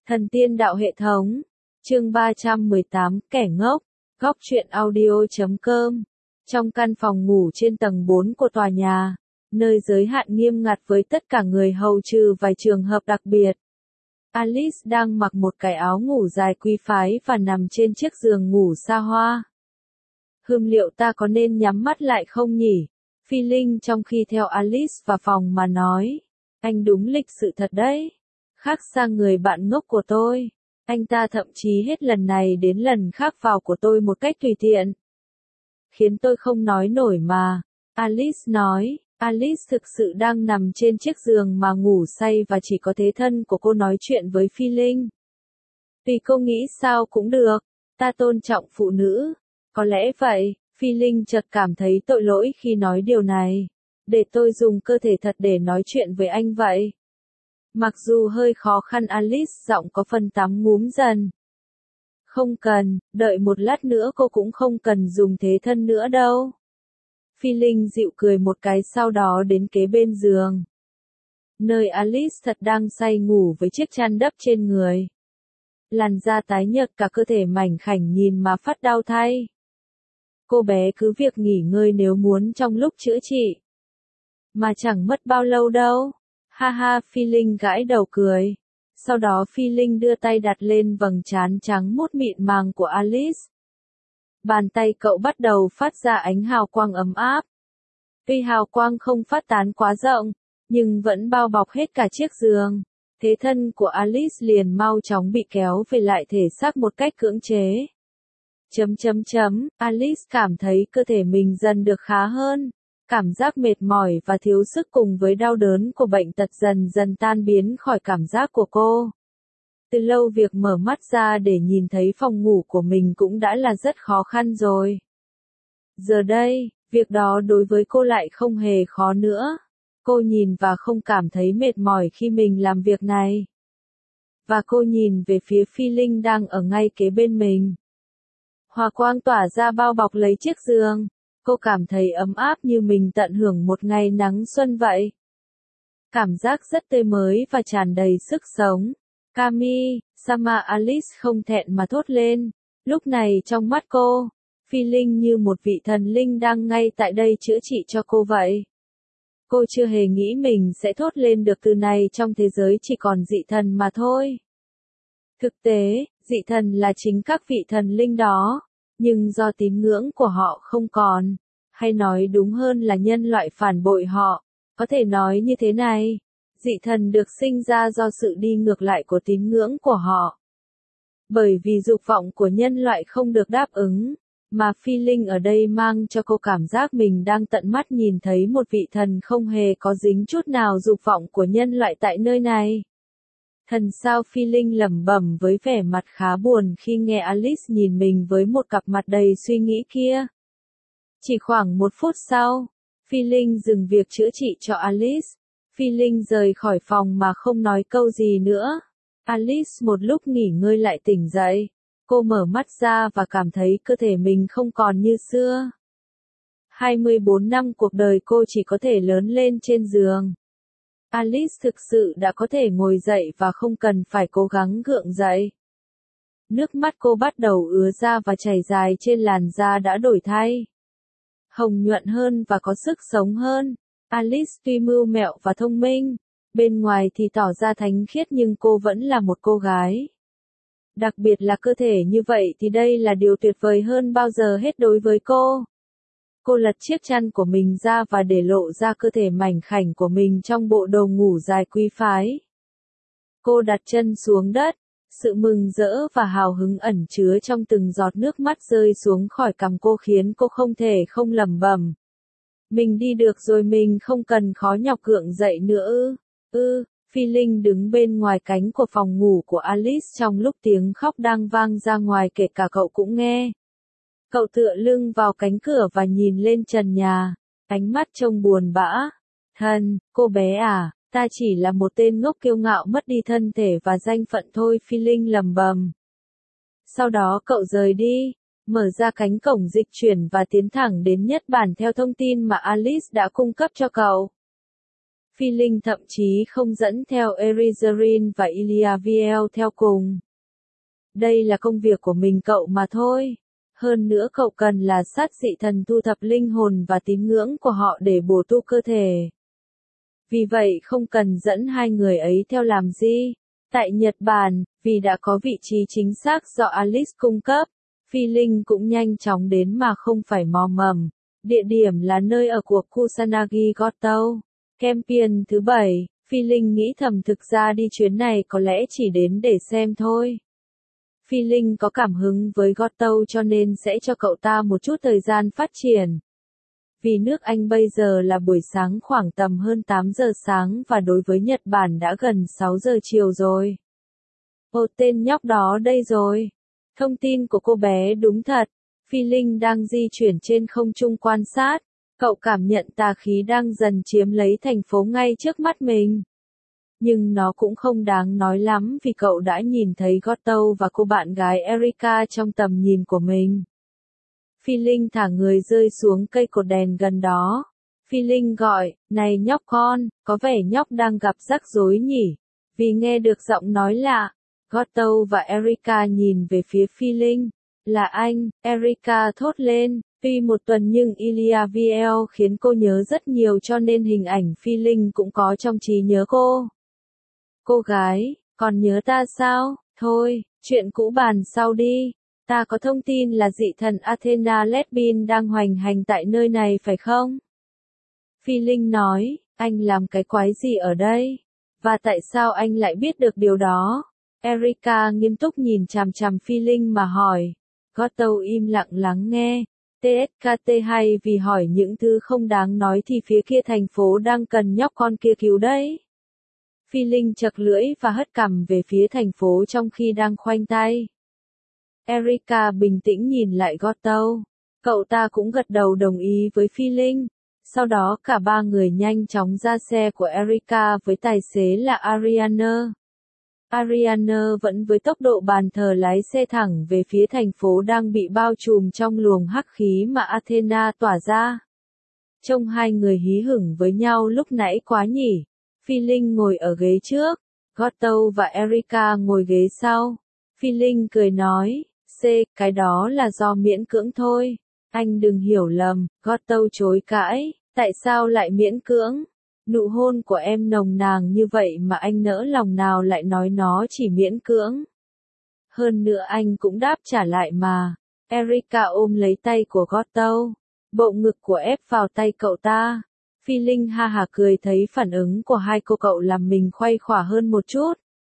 Thần tiên đạo hệ thống. Chương 318, kẻ ngốc. Góc truyện audio.com. Trong căn phòng ngủ trên tầng 4 của tòa nhà, nơi giới hạn nghiêm ngặt với tất cả người hầu trừ vài trường hợp đặc biệt. Alice đang mặc một cái áo ngủ dài quý phái và nằm trên chiếc giường ngủ xa hoa. Liệu ta có nên nhắm mắt lại không nhỉ? Phi Linh trong khi theo Alice vào phòng mà nói. Anh đúng lịch sự thật đấy. Khác sang người bạn ngốc của tôi. Anh ta thậm chí hết lần này đến lần khác vào của tôi một cách tùy tiện. Khiến tôi không nói nổi mà. Alice nói. Alice thực sự đang nằm trên chiếc giường mà ngủ say và chỉ có thế thân của cô nói chuyện với Phi Linh. Tùy cô nghĩ sao cũng được. Ta tôn trọng phụ nữ. Có lẽ vậy. Phi Linh chợt cảm thấy tội lỗi khi nói điều này. Để tôi dùng cơ thể thật để nói chuyện với anh vậy. Mặc dù hơi khó khăn, Alice giọng có phần tắm ngúm dần. Không cần, đợi một lát nữa cô cũng không cần dùng thế thân nữa đâu. Phi Linh dịu cười một cái sau đó đến kế bên giường. Nơi Alice thật đang say ngủ với chiếc chăn đắp trên người. Làn da tái nhợt, cả cơ thể mảnh khảnh nhìn mà phát đau thay. Cô bé cứ việc nghỉ ngơi nếu muốn trong lúc chữa trị. Mà chẳng mất bao lâu đâu. Ha ha, Phi Linh gãi đầu cười. Sau đó Phi Linh đưa tay đặt lên vầng trán trắng muốt mịn màng của Alice. Bàn tay cậu bắt đầu phát ra ánh hào quang ấm áp. Tuy hào quang không phát tán quá rộng, nhưng vẫn bao bọc hết cả chiếc giường. Thế thân của Alice liền mau chóng bị kéo về lại thể xác một cách cưỡng chế. Alice cảm thấy cơ thể mình dần được khá hơn. Cảm giác mệt mỏi và thiếu sức cùng với đau đớn của bệnh tật dần dần tan biến khỏi cảm giác của cô. Từ lâu việc mở mắt ra để nhìn thấy phòng ngủ của mình cũng đã là rất khó khăn rồi. Giờ đây, việc đó đối với cô lại không hề khó nữa. Cô nhìn và không cảm thấy mệt mỏi khi mình làm việc này. Và cô nhìn về phía Phi Linh đang ở ngay kế bên mình. Hòa quang tỏa ra bao bọc lấy chiếc giường. Cô cảm thấy ấm áp như mình tận hưởng một ngày nắng xuân vậy. Cảm giác rất tươi mới và tràn đầy sức sống. Kami, Sama, Alice không thẹn mà thốt lên. Lúc này trong mắt cô, Phi Linh như một vị thần linh đang ngay tại đây chữa trị cho cô vậy. Cô chưa hề nghĩ mình sẽ thốt lên được từ này trong thế giới chỉ còn dị thần mà thôi. Thực tế, dị thần là chính các vị thần linh đó. Nhưng do tín ngưỡng của họ không còn, hay nói đúng hơn là nhân loại phản bội họ, có thể nói như thế này, dị thần được sinh ra do sự đi ngược lại của tín ngưỡng của họ. Bởi vì dục vọng của nhân loại không được đáp ứng, mà Phi Linh ở đây mang cho cô cảm giác mình đang tận mắt nhìn thấy một vị thần không hề có dính chút nào dục vọng của nhân loại tại nơi này. Thần sao, Phi Linh lẩm bẩm với vẻ mặt khá buồn khi nghe Alice nhìn mình với một cặp mặt đầy suy nghĩ kia. Chỉ khoảng 1 phút sau, Phi Linh dừng việc chữa trị cho Alice. Phi Linh rời khỏi phòng mà không nói câu gì nữa. Alice một lúc nghỉ ngơi lại tỉnh dậy. Cô mở mắt ra và cảm thấy cơ thể mình không còn như xưa. 24 năm cuộc đời cô chỉ có thể lớn lên trên giường. Alice thực sự đã có thể ngồi dậy và không cần phải cố gắng gượng dậy. Nước mắt cô bắt đầu ứa ra và chảy dài trên làn da đã đổi thay. Hồng nhuận hơn và có sức sống hơn. Alice tuy mưu mẹo và thông minh, bên ngoài thì tỏ ra thánh khiết nhưng cô vẫn là một cô gái. Đặc biệt là cơ thể như vậy thì đây là điều tuyệt vời hơn bao giờ hết đối với cô. Cô lật chiếc chăn của mình ra và để lộ ra cơ thể mảnh khảnh của mình trong bộ đồ ngủ dài quý phái. Cô đặt chân xuống đất, sự mừng rỡ và hào hứng ẩn chứa trong từng giọt nước mắt rơi xuống khỏi cằm cô khiến cô không thể không lẩm bẩm. Mình đi được rồi, mình không cần khó nhọc gượng dậy nữa ư. Phi Linh đứng bên ngoài cánh của phòng ngủ của Alice trong lúc tiếng khóc đang vang ra ngoài, kể cả cậu cũng nghe. Cậu tựa lưng vào cánh cửa và nhìn lên trần nhà, ánh mắt trông buồn bã. Thân, cô bé à, ta chỉ là một tên ngốc kiêu ngạo mất đi thân thể và danh phận thôi, Phi Linh lầm bầm. Sau đó cậu rời đi, mở ra cánh cổng dịch chuyển và tiến thẳng đến Nhật Bản theo thông tin mà Alice đã cung cấp cho cậu. Phi Linh thậm chí không dẫn theo Erizarin và Iliaviel theo cùng. Đây là công việc của mình cậu mà thôi. Hơn nữa cậu cần là sát dị thần thu thập linh hồn và tín ngưỡng của họ để bổ tu cơ thể. Vì vậy không cần dẫn hai người ấy theo làm gì. Tại Nhật Bản, vì đã có vị trí chính xác do Alice cung cấp, Phi Linh cũng nhanh chóng đến mà không phải mò mẫm. Địa điểm là nơi ở của Kusanagi Goto. Campaign thứ 7, Phi Linh nghĩ thầm thực ra đi chuyến này có lẽ chỉ đến để xem thôi. Phi Linh có cảm hứng với Goto cho nên sẽ cho cậu ta một chút thời gian phát triển. Vì nước Anh bây giờ là buổi sáng khoảng tầm hơn 8 giờ sáng và đối với Nhật Bản đã gần 6 giờ chiều rồi. Ồ, tên nhóc đó đây rồi. Thông tin của cô bé đúng thật. Phi Linh đang di chuyển trên không trung quan sát. Cậu cảm nhận tà khí đang dần chiếm lấy thành phố ngay trước mắt mình. Nhưng nó cũng không đáng nói lắm vì cậu đã nhìn thấy Goto và cô bạn gái Erika trong tầm nhìn của mình. Phi Linh thả người rơi xuống cây cột đèn gần đó. Phi Linh gọi, này nhóc con, có vẻ nhóc đang gặp rắc rối nhỉ? Vì nghe được giọng nói lạ, Goto và Erika nhìn về phía Phi Linh. Là anh, Erika thốt lên. Tuy một tuần nhưng Iliaviel khiến cô nhớ rất nhiều cho nên hình ảnh Phi Linh cũng có trong trí nhớ cô. Cô gái, còn nhớ ta sao? Thôi, chuyện cũ bàn sau đi. Ta có thông tin là dị thần Athena Lesbin đang hoành hành tại nơi này phải không? Phi Linh nói, anh làm cái quái gì ở đây? Và tại sao anh lại biết được điều đó? Erika nghiêm túc nhìn chằm chằm Phi Linh mà hỏi. Goto im lặng lắng nghe. TSKT hay vì hỏi những thứ không đáng nói thì phía kia thành phố đang cần nhóc con kia cứu đấy. Phi Linh chật lưỡi và hất cằm về phía thành phố trong khi đang khoanh tay. Erika bình tĩnh nhìn lại Goto. Cậu ta cũng gật đầu đồng ý với Phi Linh. Sau đó cả ba người nhanh chóng ra xe của Erika với tài xế là Ariana. Ariana vẫn với tốc độ bàn thờ lái xe thẳng về phía thành phố đang bị bao trùm trong luồng hắc khí mà Athena tỏa ra. Trông hai người hí hửng với nhau lúc nãy quá nhỉ. Phi Linh ngồi ở ghế trước, Goto và Erika ngồi ghế sau. Phi Linh cười nói, cái đó là do miễn cưỡng thôi. Anh đừng hiểu lầm, Goto chối cãi, tại sao lại miễn cưỡng? Nụ hôn của em nồng nàn như vậy mà anh nỡ lòng nào lại nói nó chỉ miễn cưỡng. Hơn nữa anh cũng đáp trả lại mà. Erika ôm lấy tay của Goto. Bộ ngực của ép vào tay cậu ta. Phi Linh ha hả cười thấy phản ứng của hai cô cậu làm mình khuây khỏa hơn một chút.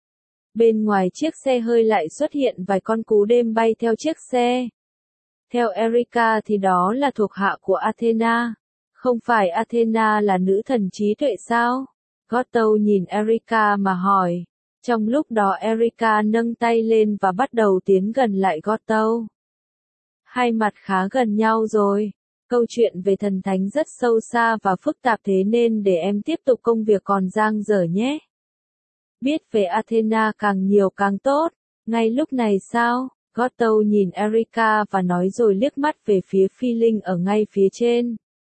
Bên ngoài chiếc xe hơi lại xuất hiện vài con cú đêm bay theo chiếc xe. Theo Erika thì đó là thuộc hạ của Athena. Không phải Athena là nữ thần trí tuệ sao? Goto nhìn Erika mà hỏi. Trong lúc đó Erika nâng tay lên và bắt đầu tiến gần lại Goto. Hai mặt khá gần nhau rồi. Câu chuyện về thần thánh rất sâu xa và phức tạp thế nên để em tiếp tục công việc còn dang dở nhé. Biết về Athena càng nhiều càng tốt. Ngay lúc này sao? Goto nhìn Erika và nói rồi liếc mắt về phía Phi Linh ở ngay phía trên.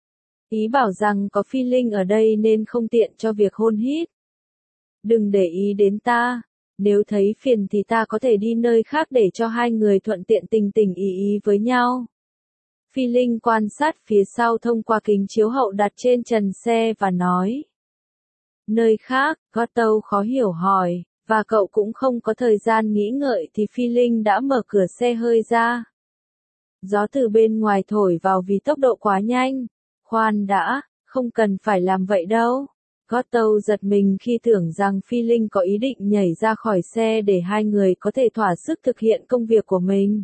Ý bảo rằng có Phi Linh ở đây nên không tiện cho việc hôn hít. Đừng để ý đến ta. Nếu thấy phiền thì ta có thể đi nơi khác để cho hai người thuận tiện tình tình ý với nhau. Phi Linh quan sát phía sau thông qua kính chiếu hậu đặt trên trần xe và nói. Nơi khác, Goto khó hiểu hỏi, và cậu cũng không có thời gian nghĩ ngợi thì Phi Linh đã mở cửa xe hơi ra. Gió từ bên ngoài thổi vào vì tốc độ quá nhanh. Khoan đã, không cần phải làm vậy đâu. Goto giật mình khi tưởng rằng Phi Linh có ý định nhảy ra khỏi xe để hai người có thể thỏa sức thực hiện công việc của mình.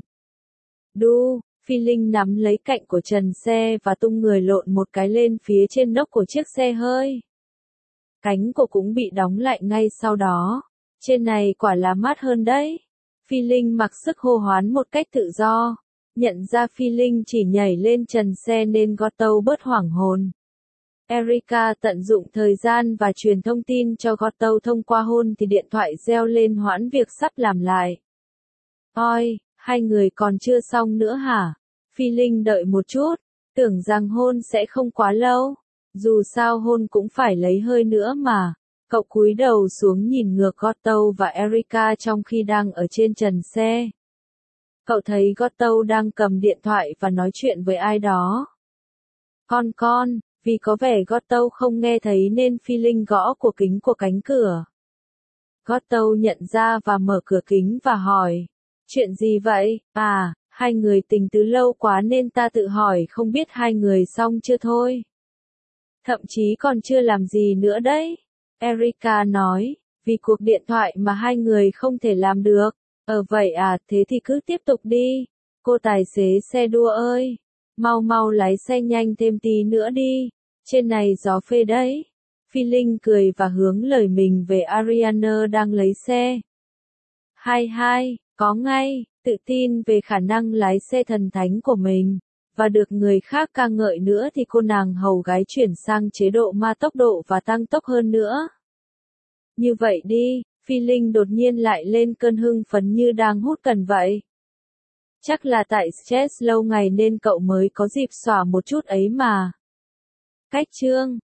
Phi Linh nắm lấy cạnh của trần xe và tung người lộn một cái lên phía trên nóc của chiếc xe hơi. Cánh cổ cũng bị đóng lại ngay sau đó. Trên này quả là mát hơn đấy. Phi Linh mặc sức hô hoán một cách tự do. Nhận ra Phi Linh chỉ nhảy lên trần xe nên Goto bớt hoảng hồn. Erika tận dụng thời gian và truyền thông tin cho Goto thông qua hôn thì điện thoại reo lên hoãn việc sắp làm lại. Ôi, hai người còn chưa xong nữa hả? Phi Linh đợi một chút, tưởng rằng hôn sẽ không quá lâu. Dù sao hôn cũng phải lấy hơi nữa mà. Cậu cúi đầu xuống nhìn ngược Goto và Erika trong khi đang ở trên trần xe. Cậu thấy Goto đang cầm điện thoại và nói chuyện với ai đó. Con, vì có vẻ Goto không nghe thấy nên Feeling gõ của kính của cánh cửa. Goto nhận ra và mở cửa kính và hỏi. Chuyện gì vậy? À, hai người tình từ lâu quá nên ta tự hỏi không biết hai người xong chưa thôi. Thậm chí còn chưa làm gì nữa đấy. Erika nói, vì cuộc điện thoại mà hai người không thể làm được. Vậy à, thế thì cứ tiếp tục đi. Cô tài xế xe đua ơi, mau lái xe nhanh thêm tí nữa đi. Trên này gió phê đấy. Feeling cười và hướng lời mình về Ariana đang lấy xe. Hai, có ngay, tự tin về khả năng lái xe thần thánh của mình. Và được người khác ca ngợi nữa thì cô nàng hầu gái chuyển sang chế độ ma tốc độ và tăng tốc hơn nữa. Như vậy đi, Feeling đột nhiên lại lên cơn hưng phấn như đang hút cần vậy. Chắc là tại stress lâu ngày nên cậu mới có dịp xõa một chút ấy mà. Cách chương